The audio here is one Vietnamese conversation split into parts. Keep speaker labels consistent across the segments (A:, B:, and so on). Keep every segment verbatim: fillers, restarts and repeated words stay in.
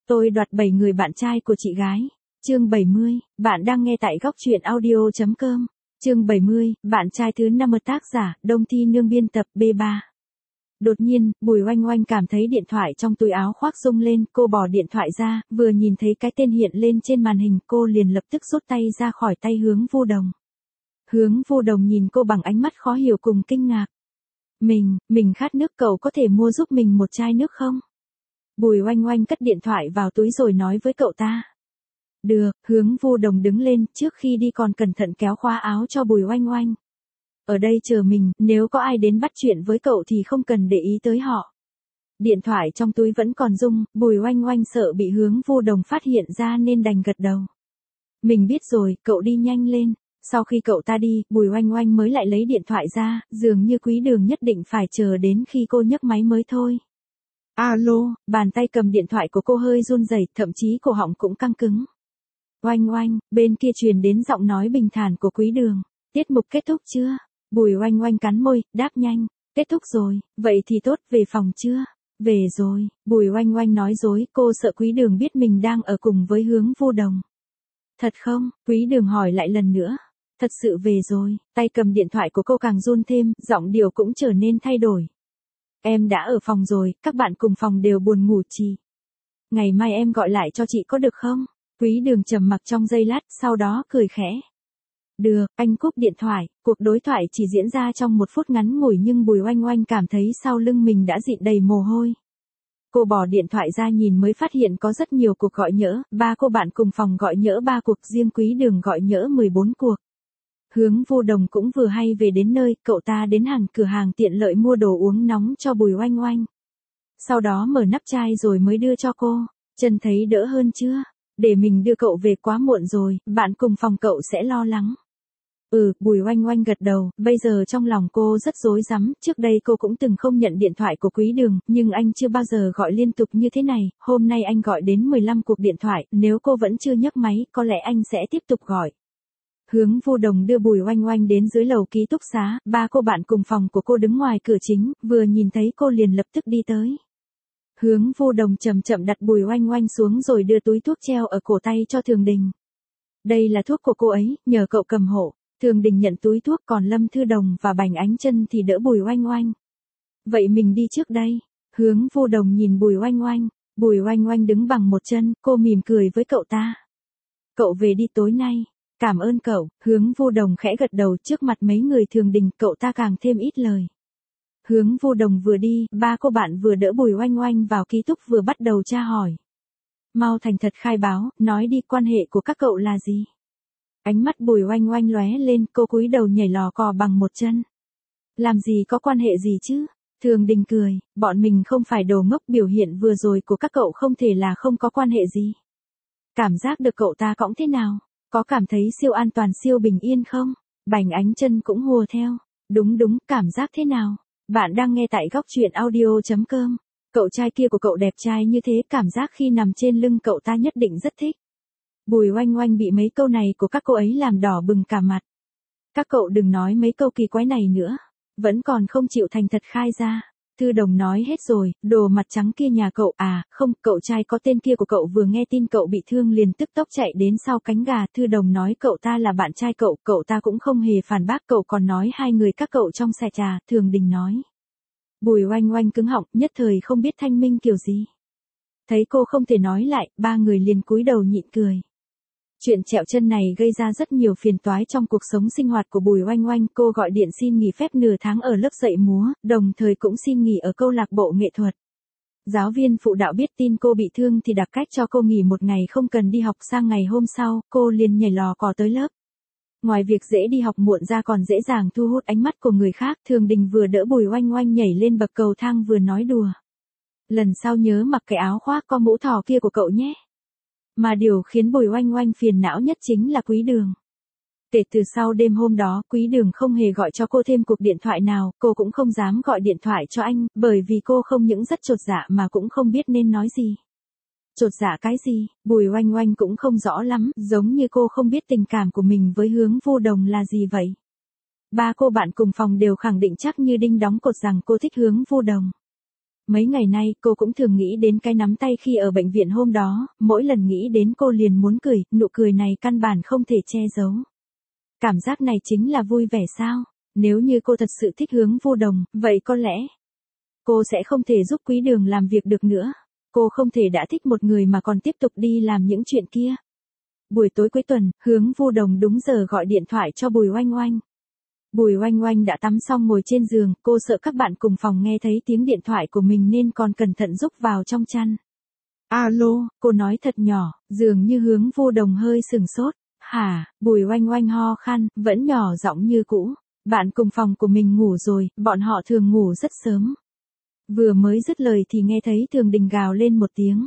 A: Tôi đoạt bảy người bạn trai của chị gái. Chương bảy mươi, bạn đang nghe tại góc truyện audio chấm com. Chương bảy mươi, bạn trai thứ năm tác giả, Đông Thi Nương biên tập B ba. Đột nhiên, Bùi Oanh Oanh cảm thấy điện thoại trong túi áo khoác rung lên, cô bỏ điện thoại ra, vừa nhìn thấy cái tên hiện lên trên màn hình, cô liền lập tức rút tay ra khỏi tay Hướng Vu Đồng. Hướng Vu Đồng nhìn cô bằng ánh mắt khó hiểu cùng kinh ngạc. Mình, mình khát nước, cậu có thể mua giúp mình một chai nước không? Bùi Oanh Oanh cất điện thoại vào túi rồi nói với cậu ta. Được, Hướng Vu Đồng đứng lên, trước khi đi còn cẩn thận kéo khóa áo cho Bùi Oanh Oanh. Ở đây chờ mình, nếu có ai đến bắt chuyện với cậu thì không cần để ý tới họ. Điện thoại trong túi vẫn còn rung, Bùi Oanh Oanh sợ bị Hướng Vu Đồng phát hiện ra nên đành gật đầu. Mình biết rồi, cậu đi nhanh lên. Sau khi cậu ta đi, Bùi Oanh Oanh mới lại lấy điện thoại ra, dường như Quý Đường nhất định phải chờ đến khi cô nhấc máy mới thôi. Alo, bàn tay cầm điện thoại của cô hơi run rẩy, thậm chí cổ họng cũng căng cứng. Oanh Oanh, bên kia truyền đến giọng nói bình thản của Quý Đường. Tiết mục kết thúc chưa? Bùi Oanh Oanh cắn môi, đáp nhanh. Kết thúc rồi, vậy thì tốt, về phòng chưa? Về rồi, Bùi Oanh Oanh nói dối, cô sợ Quý Đường biết mình đang ở cùng với Hướng Vu Đồng. Thật không? Quý Đường hỏi lại lần nữa. Thật sự về rồi, tay cầm điện thoại của cô càng run thêm, giọng điệu cũng trở nên thay đổi. Em đã ở phòng rồi, các bạn cùng phòng đều buồn ngủ chị. Ngày mai em gọi lại cho chị có được không? Quý Đường trầm mặc trong giây lát, sau đó cười khẽ. Được, anh cúp điện thoại, cuộc đối thoại chỉ diễn ra trong một phút ngắn ngủi nhưng Bùi Oanh Oanh cảm thấy sau lưng mình đã dịn đầy mồ hôi. Cô bỏ điện thoại ra nhìn mới phát hiện có rất nhiều cuộc gọi nhỡ, ba cô bạn cùng phòng gọi nhỡ ba cuộc, riêng Quý Đường gọi nhỡ mười bốn cuộc. Hướng Vu Đồng cũng vừa hay về đến nơi, cậu ta đến hẳn cửa hàng tiện lợi mua đồ uống nóng cho Bùi Oanh Oanh. Sau đó mở nắp chai rồi mới đưa cho cô. Chân thấy đỡ hơn chưa? Để mình đưa cậu về, quá muộn rồi, bạn cùng phòng cậu sẽ lo lắng. Ừ, Bùi Oanh Oanh gật đầu, bây giờ trong lòng cô rất rối rắm, trước đây cô cũng từng không nhận điện thoại của Quý Đường, nhưng anh chưa bao giờ gọi liên tục như thế này, hôm nay anh gọi đến mười lăm cuộc điện thoại, nếu cô vẫn chưa nhấc máy, có lẽ anh sẽ tiếp tục gọi. Hướng Vu Đồng đưa Bùi Oanh Oanh đến dưới lầu ký túc xá, ba cô bạn cùng phòng của cô đứng ngoài cửa chính, vừa nhìn thấy cô liền lập tức đi tới. Hướng Vu Đồng chậm chậm đặt Bùi Oanh Oanh xuống rồi đưa túi thuốc treo ở cổ tay cho Thường Đình. Đây là thuốc của cô ấy, nhờ cậu cầm hộ. Thường Đình nhận túi thuốc, còn Lâm Thư Đồng và Bành Ánh Chân thì đỡ Bùi Oanh Oanh. Vậy mình đi trước đây. Hướng Vu Đồng nhìn Bùi Oanh Oanh. Bùi Oanh Oanh đứng bằng một chân, cô mỉm cười với cậu ta. Cậu về đi tối nay. Cảm ơn cậu. Hướng Vu Đồng khẽ gật đầu, trước mặt mấy người Thường Đình, cậu ta càng thêm ít lời. Hướng Vu Đồng vừa đi, ba cô bạn vừa đỡ Bùi Oanh Oanh vào ký túc vừa bắt đầu tra hỏi. Mau thành thật khai báo, nói đi, quan hệ của các cậu là gì? Ánh mắt Bùi Oanh Oanh lóe lên, cô cúi đầu nhảy lò cò bằng một chân. Làm gì có quan hệ gì chứ? Thường Đình cười, bọn mình không phải đồ ngốc, biểu hiện vừa rồi của các cậu không thể là không có quan hệ gì. Cảm giác được cậu ta cõng thế nào? Có cảm thấy siêu an toàn siêu bình yên không? Bành Ánh Chân cũng hùa theo. Đúng đúng, cảm giác thế nào? Bạn đang nghe tại góc truyện audio chấm com. Cậu trai kia của cậu đẹp trai như thế, cảm giác khi nằm trên lưng cậu ta nhất định rất thích. Bùi Oanh Oanh bị mấy câu này của các cô ấy làm đỏ bừng cả mặt. Các cậu đừng nói mấy câu kỳ quái này nữa. Vẫn còn không chịu thành thật khai ra. Thư Đồng nói hết rồi, đồ mặt trắng kia nhà cậu à, không, cậu trai có tên kia của cậu vừa nghe tin cậu bị thương liền tức tốc chạy đến sau cánh gà. Thư Đồng nói cậu ta là bạn trai cậu, cậu ta cũng không hề phản bác, cậu còn nói hai người các cậu trong xà trà. Thường Đình nói. Bùi Oanh Oanh cứng họng, nhất thời không biết thanh minh kiểu gì. Thấy cô không thể nói lại, ba người liền cúi đầu nhịn cười. Chuyện trẹo chân này gây ra rất nhiều phiền toái trong cuộc sống sinh hoạt của Bùi Oanh Oanh, cô gọi điện xin nghỉ phép nửa tháng ở lớp dạy múa, đồng thời cũng xin nghỉ ở câu lạc bộ nghệ thuật. Giáo viên phụ đạo biết tin cô bị thương thì đặc cách cho cô nghỉ một ngày không cần đi học, sang ngày hôm sau, cô liền nhảy lò cò tới lớp. Ngoài việc dễ đi học muộn ra còn dễ dàng thu hút ánh mắt của người khác, Thường Đình vừa đỡ Bùi Oanh Oanh nhảy lên bậc cầu thang vừa nói đùa. Lần sau nhớ mặc cái áo khoác có mũ thỏ kia của cậu nhé. Mà điều khiến Bùi Oanh Oanh phiền não nhất chính là Quý Đường. Kể từ sau đêm hôm đó, Quý Đường không hề gọi cho cô thêm cuộc điện thoại nào, cô cũng không dám gọi điện thoại cho anh, bởi vì cô không những rất chột dạ mà cũng không biết nên nói gì. Chột dạ cái gì? Bùi Oanh Oanh cũng không rõ lắm, giống như cô không biết tình cảm của mình với Hướng Vu Đồng là gì vậy. Ba cô bạn cùng phòng đều khẳng định chắc như đinh đóng cột rằng cô thích Hướng Vu Đồng. Mấy ngày nay cô cũng thường nghĩ đến cái nắm tay khi ở bệnh viện hôm đó, mỗi lần nghĩ đến cô liền muốn cười, nụ cười này căn bản không thể che giấu. Cảm giác này chính là vui vẻ sao? Nếu như cô thật sự thích Hướng Vô Đồng, vậy có lẽ cô sẽ không thể giúp Quý Đường làm việc được nữa. Cô không thể đã thích một người mà còn tiếp tục đi làm những chuyện kia. Buổi tối cuối tuần, Hướng Vô Đồng đúng giờ gọi điện thoại cho Bùi Oanh Oanh. Bùi Oanh Oanh đã tắm xong ngồi trên giường, cô sợ các bạn cùng phòng nghe thấy tiếng điện thoại của mình nên còn cẩn thận rúc vào trong chăn. Alo, cô nói thật nhỏ, dường như Hướng Vô Đồng hơi sừng sốt. Hả, Bùi Oanh Oanh ho khan, vẫn nhỏ giọng như cũ. Bạn cùng phòng của mình ngủ rồi, bọn họ thường ngủ rất sớm. Vừa mới dứt lời thì nghe thấy Thường Đình gào lên một tiếng.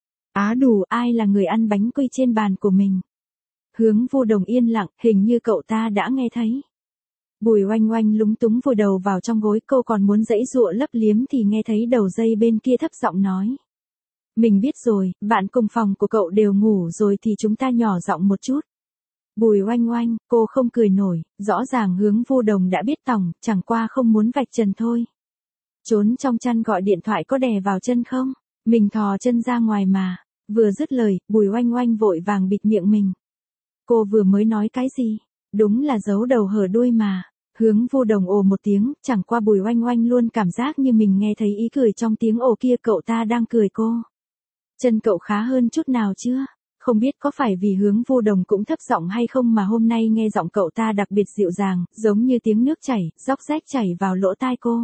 A: Á đủ, ai là người ăn bánh quy trên bàn của mình? Hướng Vô Đồng yên lặng, hình như cậu ta đã nghe thấy. Bùi Oanh Oanh lúng túng vùi đầu vào trong gối, cô còn muốn giãy giụa lấp liếm thì nghe thấy đầu dây bên kia thấp giọng nói. Mình biết rồi, bạn cùng phòng của cậu đều ngủ rồi thì chúng ta nhỏ giọng một chút. Bùi Oanh Oanh, cô không cười nổi, rõ ràng Hướng Vô Đồng đã biết tòng, chẳng qua không muốn vạch trần thôi. Trốn trong chăn gọi điện thoại có đè vào chân không? Mình thò chân ra ngoài mà. Vừa dứt lời, Bùi Oanh Oanh vội vàng bịt miệng mình. Cô vừa mới nói cái gì? Đúng là giấu đầu hở đuôi mà. Hướng Vô Đồng ồ một tiếng, chẳng qua Bùi Oanh Oanh luôn cảm giác như mình nghe thấy ý cười trong tiếng ồ kia, cậu ta đang cười cô. Chân cậu khá hơn chút nào chưa? Không biết có phải vì Hướng Vô Đồng cũng thấp giọng hay không mà hôm nay nghe giọng cậu ta đặc biệt dịu dàng, giống như tiếng nước chảy, róc rách chảy vào lỗ tai cô.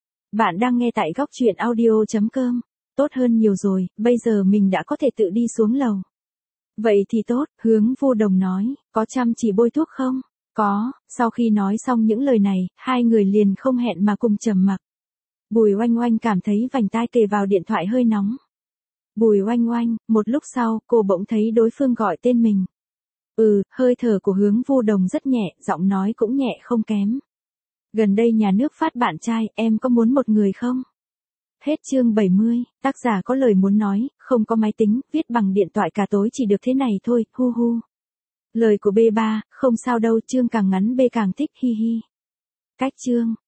A: Bạn đang nghe tại góc truyện audio chấm com. Tốt hơn nhiều rồi, bây giờ mình đã có thể tự đi xuống lầu. Vậy thì tốt, Hướng Vô Đồng nói, có chăm chỉ bôi thuốc không? Có, sau khi nói xong những lời này, hai người liền không hẹn mà cùng trầm mặc. Bùi Oanh Oanh cảm thấy vành tai kề vào điện thoại hơi nóng. Bùi Oanh Oanh, một lúc sau, cô bỗng thấy đối phương gọi tên mình. Ừ, hơi thở của Hướng Vô Đồng rất nhẹ, giọng nói cũng nhẹ không kém. Gần đây nhà nước phát bạn trai, em có muốn một người không? Hết chương bảy mươi, tác giả có lời muốn nói, không có máy tính, viết bằng điện thoại cả tối chỉ được thế này thôi, hu hu. Lời của bê ba, không sao đâu, chương càng ngắn bê càng thích, hi hi. Cách chương.